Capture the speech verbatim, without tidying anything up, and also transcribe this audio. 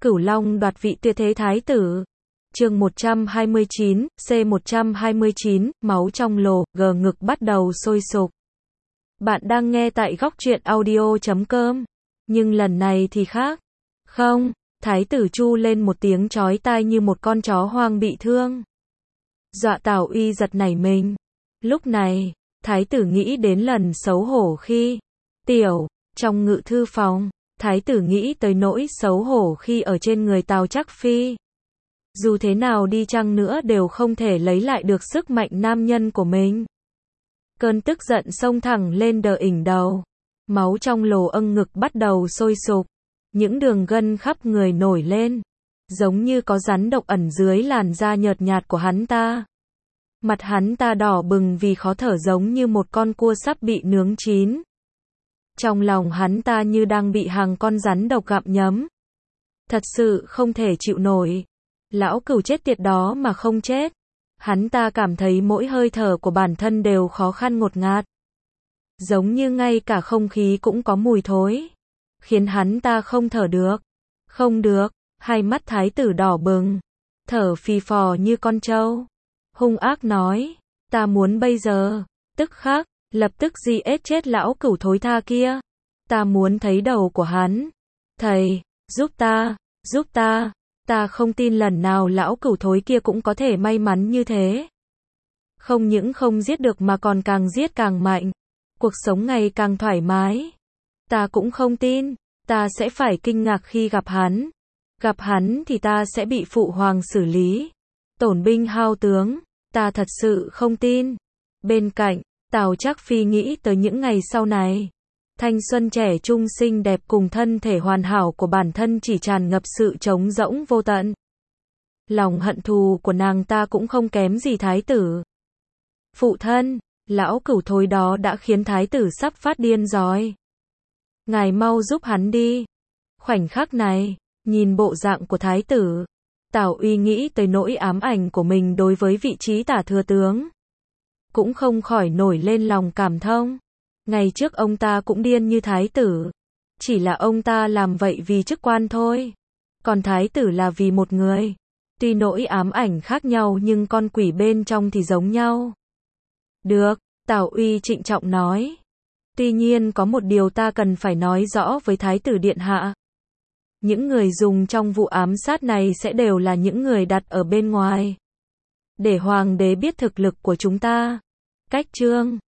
Cửu Long đoạt vị tuyệt thế thái tử. Chương một trăm hai mươi chín, C một trăm hai mươi chín, máu trong lồ, G ngực bắt đầu sôi sục. Bạn đang nghe tại góc truyện audio chấm com. Nhưng lần này thì khác. Không, thái tử chu lên một tiếng chói tai như một con chó hoang bị thương. Dọa Tào Uy giật nảy mình. Lúc này, thái tử nghĩ đến lần xấu hổ khi tiểu, trong ngự thư phòng, thái tử nghĩ tới nỗi xấu hổ khi ở trên người Tào Trác Phi. Dù thế nào đi chăng nữa đều không thể lấy lại được sức mạnh nam nhân của mình. Cơn tức giận xông thẳng lên đờ ỉnh đầu. Máu trong lồ âng ngực bắt đầu sôi sục. Những đường gân khắp người nổi lên. Giống như có rắn độc ẩn dưới làn da nhợt nhạt của hắn ta. Mặt hắn ta đỏ bừng vì khó thở giống như một con cua sắp bị nướng chín. Trong lòng hắn ta như đang bị hàng con rắn độc gặm nhấm. Thật sự không thể chịu nổi. Lão Cửu chết tiệt đó mà không chết. Hắn ta cảm thấy mỗi hơi thở của bản thân đều khó khăn ngột ngạt. Giống như ngay cả không khí cũng có mùi thối. Khiến hắn ta không thở được. Không được, hai mắt thái tử đỏ bừng. Thở phì phò như con trâu. Hung ác nói, ta muốn bây giờ, tức khắc, lập tức giết chết lão Cửu thối tha kia. Ta muốn thấy đầu của hắn. Thầy, giúp ta, giúp ta. Ta không tin lần nào lão Cửu thối kia cũng có thể may mắn như thế. Không những không giết được mà còn càng giết càng mạnh. Cuộc sống ngày càng thoải mái. Ta cũng không tin. Ta sẽ phải kinh ngạc khi gặp hắn. Gặp hắn thì ta sẽ bị phụ hoàng xử lý. Tổn binh hao tướng. Ta thật sự không tin. Bên cạnh, Tào Trác Phi nghĩ tới những ngày sau này. Thanh xuân trẻ trung xinh đẹp cùng thân thể hoàn hảo của bản thân chỉ tràn ngập sự trống rỗng vô tận. Lòng hận thù của nàng ta cũng không kém gì thái tử. Phụ thân, lão Cửu thối đó đã khiến thái tử sắp phát điên rồi. Ngài mau giúp hắn đi. Khoảnh khắc này, nhìn bộ dạng của thái tử, Tào Uy nghĩ tới nỗi ám ảnh của mình đối với vị trí tả thừa tướng. Cũng không khỏi nổi lên lòng cảm thông. Ngày trước ông ta cũng điên như thái tử. Chỉ là ông ta làm vậy vì chức quan thôi. Còn thái tử là vì một người. Tuy nỗi ám ảnh khác nhau nhưng con quỷ bên trong thì giống nhau. Được, Tào Uy trịnh trọng nói. Tuy nhiên có một điều ta cần phải nói rõ với thái tử điện hạ. Những người dùng trong vụ ám sát này sẽ đều là những người đặt ở bên ngoài. Để hoàng đế biết thực lực của chúng ta. Cách chương